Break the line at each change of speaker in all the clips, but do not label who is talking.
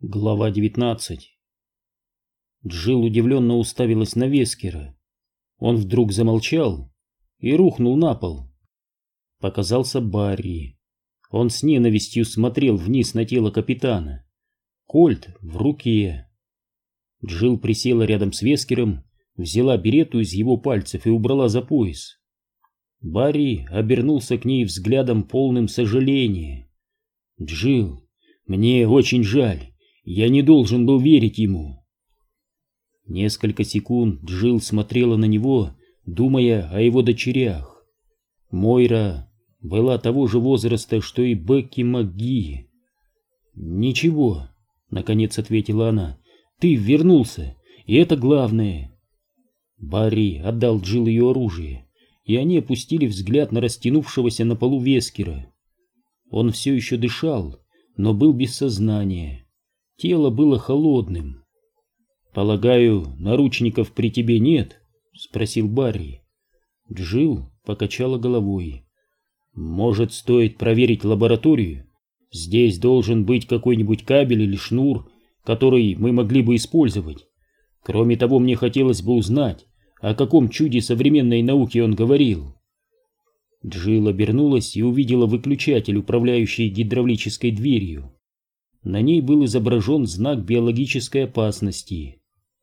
Глава 19. Джилл удивленно уставилась на Вескера. Он вдруг замолчал и рухнул на пол. Показался Барри. Он с ненавистью смотрел вниз на тело капитана. Кольт в руке. Джилл присела рядом с Вескером, взяла беретту из его пальцев и убрала за пояс. Барри обернулся к ней взглядом, полным сожаления. «Джилл, мне очень жаль. Я не должен был верить ему». Несколько секунд Джилл смотрела на него, думая о его дочерях. Мойра была того же возраста, что и Бекки МакГи. «Ничего», — наконец ответила она, — «ты вернулся, и это главное». Барри отдал Джилл ее оружие, и они опустили взгляд на растянувшегося на полу Вескера. Он все еще дышал, но был без сознания. Тело было холодным. «Полагаю, наручников при тебе нет?» — спросил Барри. Джилл покачала головой. «Может, стоит проверить лабораторию? Здесь должен быть какой-нибудь кабель или шнур, который мы могли бы использовать. Кроме того, мне хотелось бы узнать, о каком чуде современной науки он говорил». Джилл обернулась и увидела выключатель, управляющий гидравлической дверью. На ней был изображен знак биологической опасности.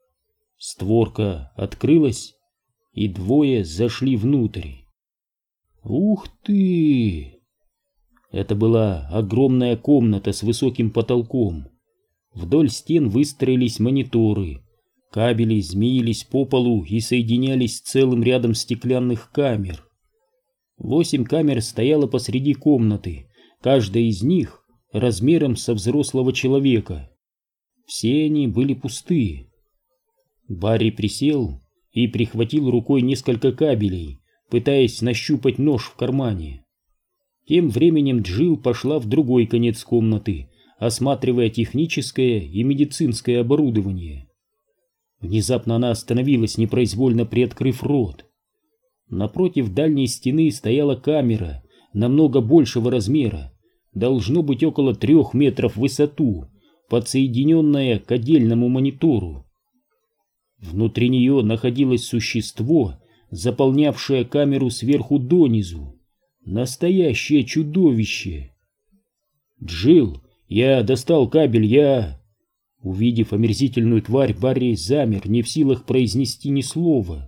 Створка открылась, и двое зашли внутрь. «Ух ты!» Это была огромная комната с высоким потолком. Вдоль стен выстроились мониторы. Кабели змеились по полу и соединялись с целым рядом стеклянных камер. 8 камер стояло посреди комнаты, каждая из них размером со взрослого человека. Все они были пусты. Барри присел и прихватил рукой несколько кабелей, пытаясь нащупать нож в кармане. Тем временем Джилл пошла в другой конец комнаты, осматривая техническое и медицинское оборудование. Внезапно она остановилась, непроизвольно приоткрыв рот. Напротив дальней стены стояла камера намного большего размера, должно быть около 3 метров в высоту, подсоединенная к отдельному монитору. Внутри нее находилось существо, заполнявшее камеру сверху донизу. Настоящее чудовище. «Джилл, я достал кабель, Увидев омерзительную тварь, Барри замер, не в силах произнести ни слова.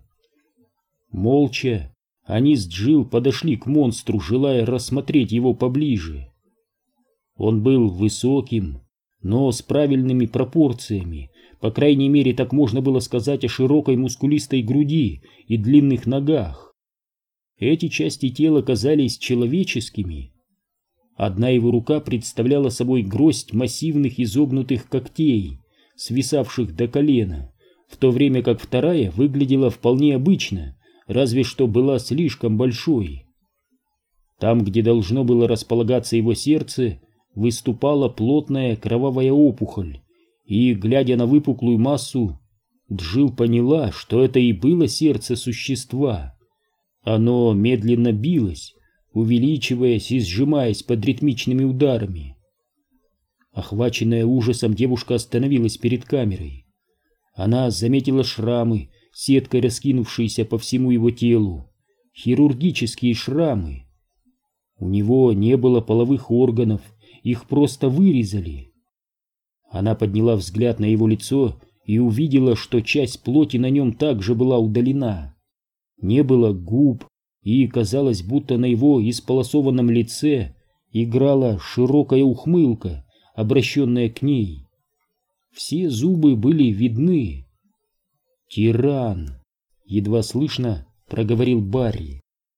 Молча они с Джилл подошли к монстру, желая рассмотреть его поближе. Он был высоким, но с правильными пропорциями, по крайней мере, так можно было сказать о широкой мускулистой груди и длинных ногах. Эти части тела казались человеческими. Одна его рука представляла собой гроздь массивных изогнутых когтей, свисавших до колена, в то время как вторая выглядела вполне обычно, разве что была слишком большой. Там, где должно было располагаться его сердце, выступала плотная кровавая опухоль, и, глядя на выпуклую массу, Джилл поняла, что это и было сердце существа. Оно медленно билось, увеличиваясь и сжимаясь под ритмичными ударами. Охваченная ужасом, девушка остановилась перед камерой. Она заметила шрамы, сеткой раскинувшиеся по всему его телу, хирургические шрамы. У него не было половых органов, их просто вырезали. Она подняла взгляд на его лицо и увидела, что часть плоти на нем также была удалена. Не было губ, и казалось, будто на его исполосованном лице играла широкая ухмылка, обращенная к ней. Все зубы были видны. «Тиран!» — едва слышно проговорил Барри.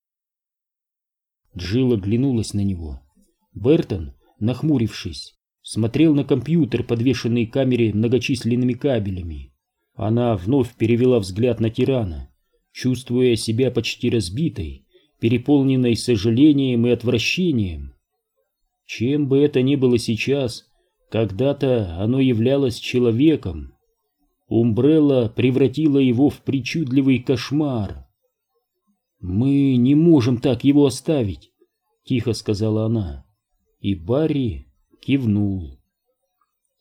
Джилл оглянулась на него. Бертон, нахмурившись, смотрел на компьютер, подвешенный к камере многочисленными кабелями. Она вновь перевела взгляд на тирана, чувствуя себя почти разбитой, переполненной сожалением и отвращением. Чем бы это ни было сейчас, когда-то оно являлось человеком. Умбрелла превратила его в причудливый кошмар. «Мы не можем так его оставить», — тихо сказала она. И Барри кивнул.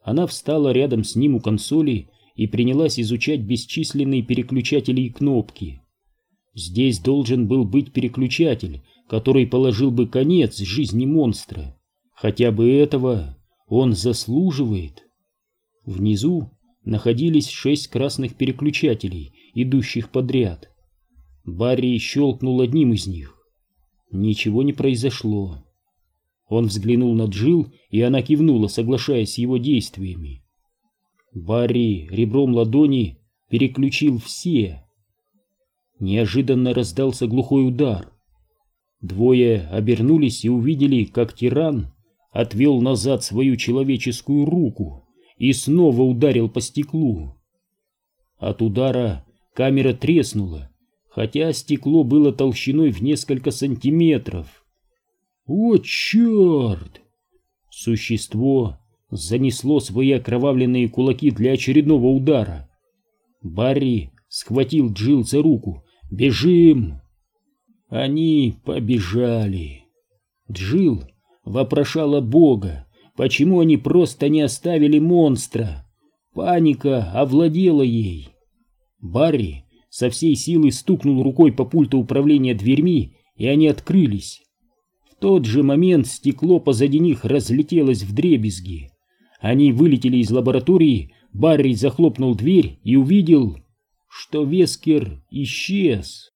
Она встала рядом с ним у консоли и принялась изучать бесчисленные переключатели и кнопки. Здесь должен был быть переключатель, который положил бы конец жизни монстра. Хотя бы этого он заслуживает. Внизу находились 6 красных переключателей, идущих подряд. Барри щелкнул одним из них. Ничего не произошло. Он взглянул на Джилл, и она кивнула, соглашаясь с его действиями. Барри ребром ладони переключил все. Неожиданно раздался глухой удар. Двое обернулись и увидели, как тиран отвел назад свою человеческую руку и снова ударил по стеклу. От удара камера треснула, хотя стекло было толщиной в несколько сантиметров. О, черт! Существо занесло свои окровавленные кулаки для очередного удара. Барри схватил Джилл за руку. «Бежим!» Они побежали. Джилл вопрошала Бога, почему они просто не оставили монстра. Паника овладела ей. Барри со всей силы стукнул рукой по пульту управления дверьми, и они открылись. В тот же момент стекло позади них разлетелось вдребезги. Они вылетели из лаборатории, Барри захлопнул дверь и увидел, что Вескер исчез.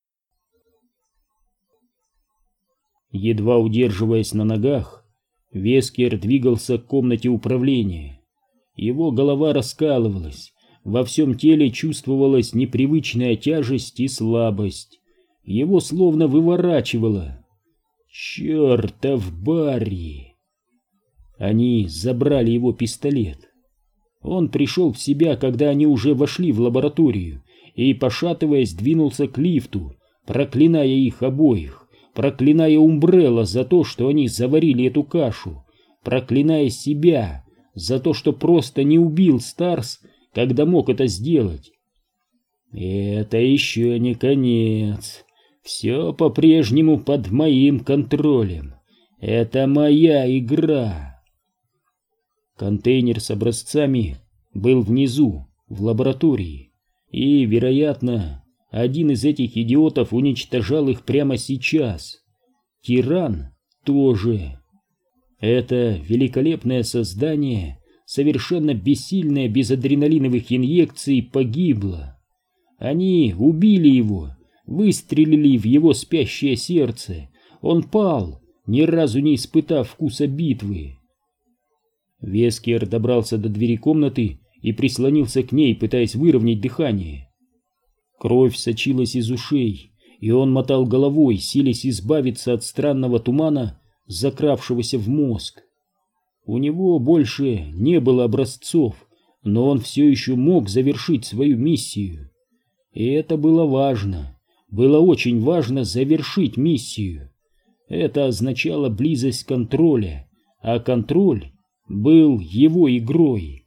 Едва удерживаясь на ногах, Вескер двигался к комнате управления. Его голова раскалывалась, во всем теле чувствовалась непривычная тяжесть и слабость. Его словно выворачивало. Чертов Барри! Они забрали его пистолет. Он пришел в себя, когда они уже вошли в лабораторию, и, пошатываясь, двинулся к лифту, проклиная их обоих, проклиная Умбрелла за то, что они заварили эту кашу, проклиная себя за то, что просто не убил Старс, когда мог это сделать. Это еще не конец. Все по-прежнему под моим контролем. Это моя игра. Контейнер с образцами был внизу, в лаборатории, и, вероятно, один из этих идиотов уничтожал их прямо сейчас. Тиран тоже. Это великолепное создание, совершенно бессильное без адреналиновых инъекций, погибло. Они убили его, выстрелили в его спящее сердце. Он пал, ни разу не испытав вкуса битвы. Вескер добрался до двери комнаты и прислонился к ней, пытаясь выровнять дыхание. Кровь сочилась из ушей, и он мотал головой, силясь избавиться от странного тумана, закравшегося в мозг. У него больше не было образцов, но он все еще мог завершить свою миссию. И это было важно. Было очень важно завершить миссию. Это означало близость контроля, а контроль был его игрой.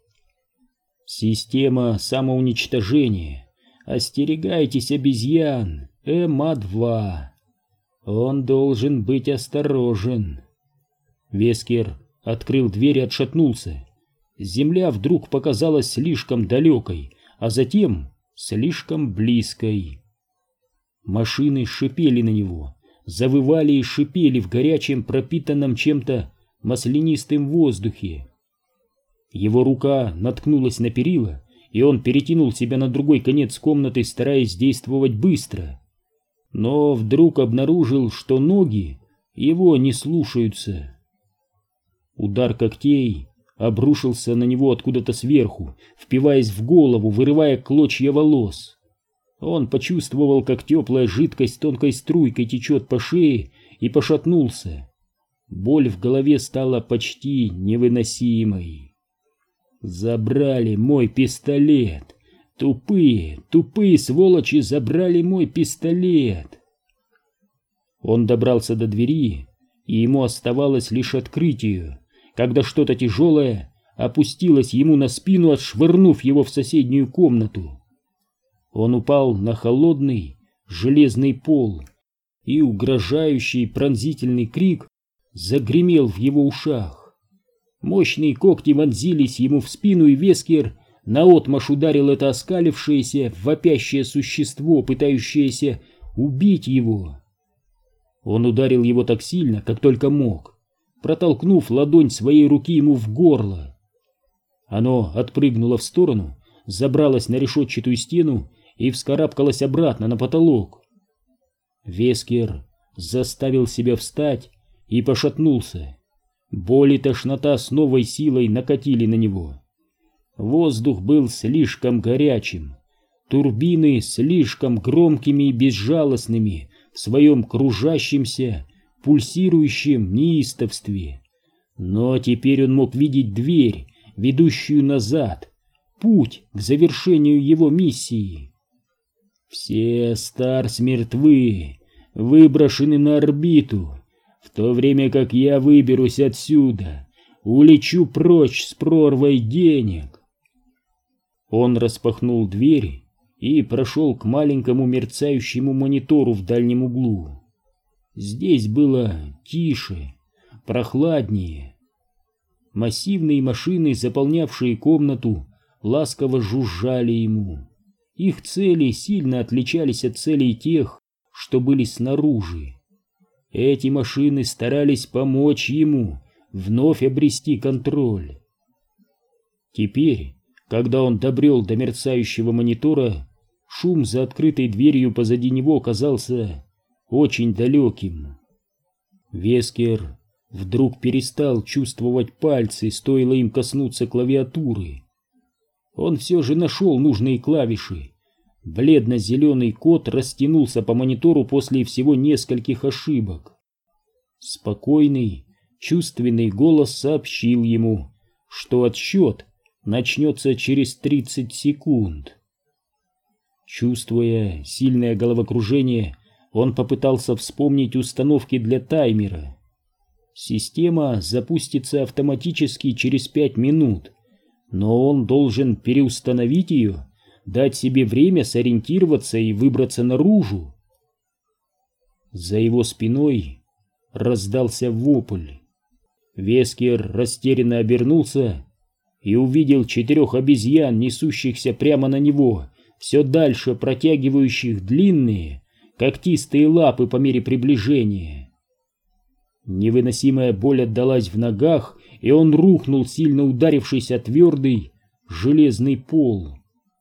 Система самоуничтожения. Остерегайтесь обезьян. ЭМА-2. Он должен быть осторожен. Вескер открыл дверь и отшатнулся. Земля вдруг показалась слишком далекой, а затем слишком близкой. Машины шипели на него, завывали и шипели в горячем, пропитанном чем-то маслянистым воздухе. Его рука наткнулась на перила, и он перетянул себя на другой конец комнаты, стараясь действовать быстро. Но вдруг обнаружил, что ноги его не слушаются. Удар когтей обрушился на него откуда-то сверху, впиваясь в голову, вырывая клочья волос. Он почувствовал, как теплая жидкость тонкой струйкой течет по шее, и пошатнулся. Боль в голове стала почти невыносимой. Забрали мой пистолет. Тупые, тупые сволочи забрали мой пистолет. Он добрался до двери, и ему оставалось лишь открыть ее, когда что-то тяжелое опустилось ему на спину, отшвырнув его в соседнюю комнату. Он упал на холодный железный пол, и угрожающий пронзительный крик загремел в его ушах. Мощные когти вонзились ему в спину, и Вескер наотмашь ударил это оскалившееся, вопящее существо, пытающееся убить его. Он ударил его так сильно, как только мог, протолкнув ладонь своей руки ему в горло. Оно отпрыгнуло в сторону, забралось на решетчатую стену и вскарабкалось обратно на потолок. Вескер заставил себя встать и пошатнулся. Боль и тошнота с новой силой накатили на него. Воздух был слишком горячим, турбины слишком громкими и безжалостными в своем кружащемся, пульсирующем неистовстве. Но теперь он мог видеть дверь, ведущую назад, путь к завершению его миссии. Все Старс мертвы, выброшены на орбиту, в то время как я выберусь отсюда, улечу прочь с прорвой денег. Он распахнул дверь и прошел к маленькому мерцающему монитору в дальнем углу. Здесь было тише, прохладнее. Массивные машины, заполнявшие комнату, ласково жужжали ему. Их цели сильно отличались от целей тех, что были снаружи. Эти машины старались помочь ему вновь обрести контроль. Теперь, когда он добрел до мерцающего монитора, шум за открытой дверью позади него казался очень далеким. Вескер вдруг перестал чувствовать пальцы, стоило им коснуться клавиатуры. Он все же нашел нужные клавиши. Бледно-зеленый код растянулся по монитору после всего нескольких ошибок. Спокойный, чувственный голос сообщил ему, что отсчет начнется через 30 секунд. Чувствуя сильное головокружение, он попытался вспомнить установки для таймера. Система запустится автоматически через 5 минут, но он должен переустановить ее, дать себе время сориентироваться и выбраться наружу. За его спиной раздался вопль. Вескер растерянно обернулся и увидел 4 обезьян, несущихся прямо на него, все дальше протягивающих длинные, когтистые лапы по мере приближения. Невыносимая боль отдалась в ногах, и он рухнул, сильно ударившись о твердый железный пол.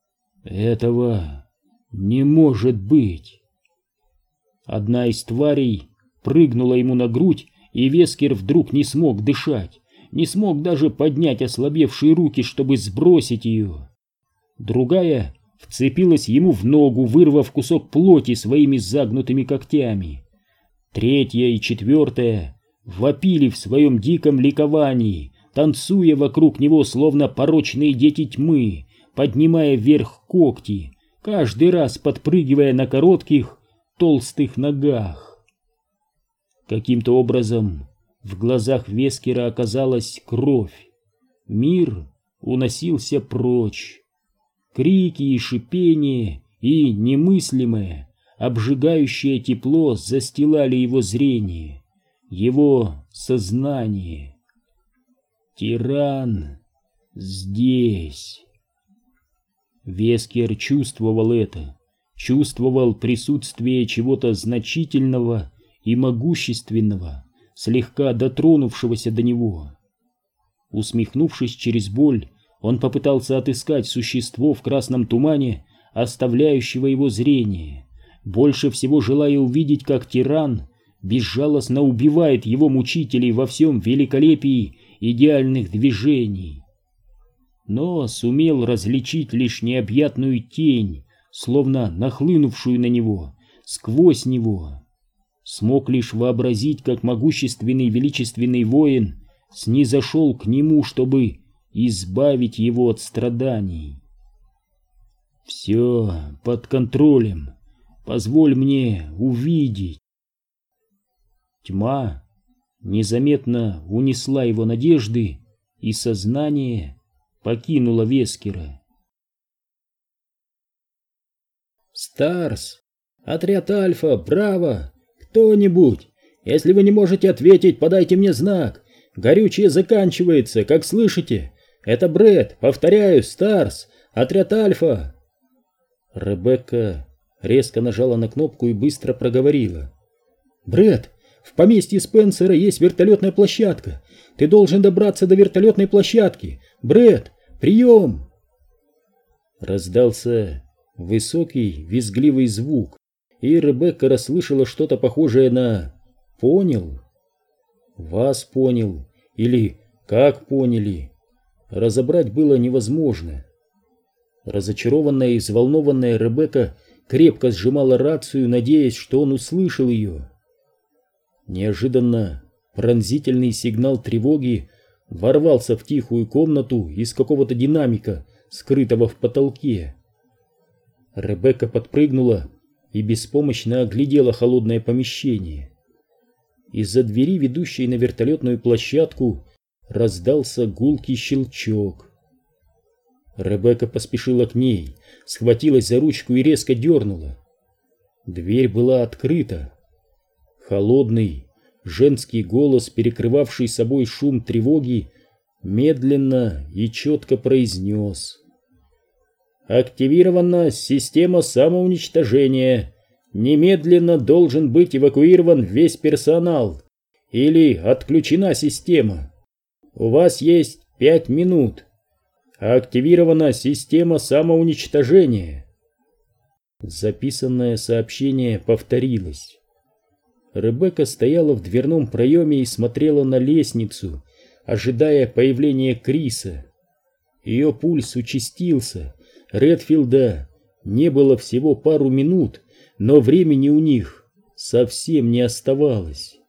Этого не может быть. Одна из тварей прыгнула ему на грудь, и Вескер вдруг не смог дышать, не смог даже поднять ослабевшие руки, чтобы сбросить ее. Другая вцепилась ему в ногу, вырвав кусок плоти своими загнутыми когтями. Третья и четвертая вопили в своем диком ликовании, танцуя вокруг него, словно порочные дети тьмы, поднимая вверх когти, каждый раз подпрыгивая на коротких, толстых ногах. Каким-то образом в глазах Вескера оказалась кровь. Мир уносился прочь. Крики и шипение и немыслимое, обжигающее тепло застилали его зрение, его сознание. Тиран здесь. Вескер чувствовал это, чувствовал присутствие чего-то значительного и могущественного, слегка дотронувшегося до него. Усмехнувшись через боль, он попытался отыскать существо в красном тумане, оставляющего его зрение, больше всего желая увидеть, как тиран безжалостно убивает его мучителей во всем великолепии идеальных движений. Но сумел различить лишь необъятную тень, словно нахлынувшую на него, сквозь него. Смог лишь вообразить, как могущественный величественный воин снизошел к нему, чтобы избавить его от страданий. «Все под контролем. Позволь мне увидеть». Тьма незаметно унесла его надежды, и сознание покинуло Вескера.
«Старс! Отряд Альфа! Браво! Кто-нибудь! Если вы не можете ответить, подайте мне знак! Горючее заканчивается, как слышите? Это Брэд, повторяю, Старс, отряд Альфа.
Ребекка резко нажала на кнопку и быстро проговорила.
Брэд, в поместье Спенсера есть вертолетная площадка. Ты должен добраться до вертолетной площадки. Брэд, прием!
Раздался высокий, визгливый звук, и Ребекка расслышала что-то похожее на «понял». Вас понял или как поняли, разобрать было невозможно. Разочарованная и взволнованная Ребекка крепко сжимала рацию, надеясь, что он услышал ее. Неожиданно пронзительный сигнал тревоги ворвался в тихую комнату из какого-то динамика, скрытого в потолке. Ребекка подпрыгнула и беспомощно оглядела холодное помещение. Из-за двери, ведущей на вертолетную площадку, раздался гулкий щелчок. Ребекка поспешила к ней, схватилась за ручку и резко дернула. Дверь была открыта. Холодный женский голос, перекрывавший собой шум тревоги, медленно и четко произнес: «Активирована система самоуничтожения. Немедленно должен быть эвакуирован весь персонал. Или отключена система. У вас есть 5 минут. Активирована система самоуничтожения». Записанное сообщение повторилось. Ребекка стояла в дверном проеме и смотрела на лестницу, ожидая появления Криса. Ее пульс участился. Редфилда не было всего пару минут, но времени у них совсем не оставалось.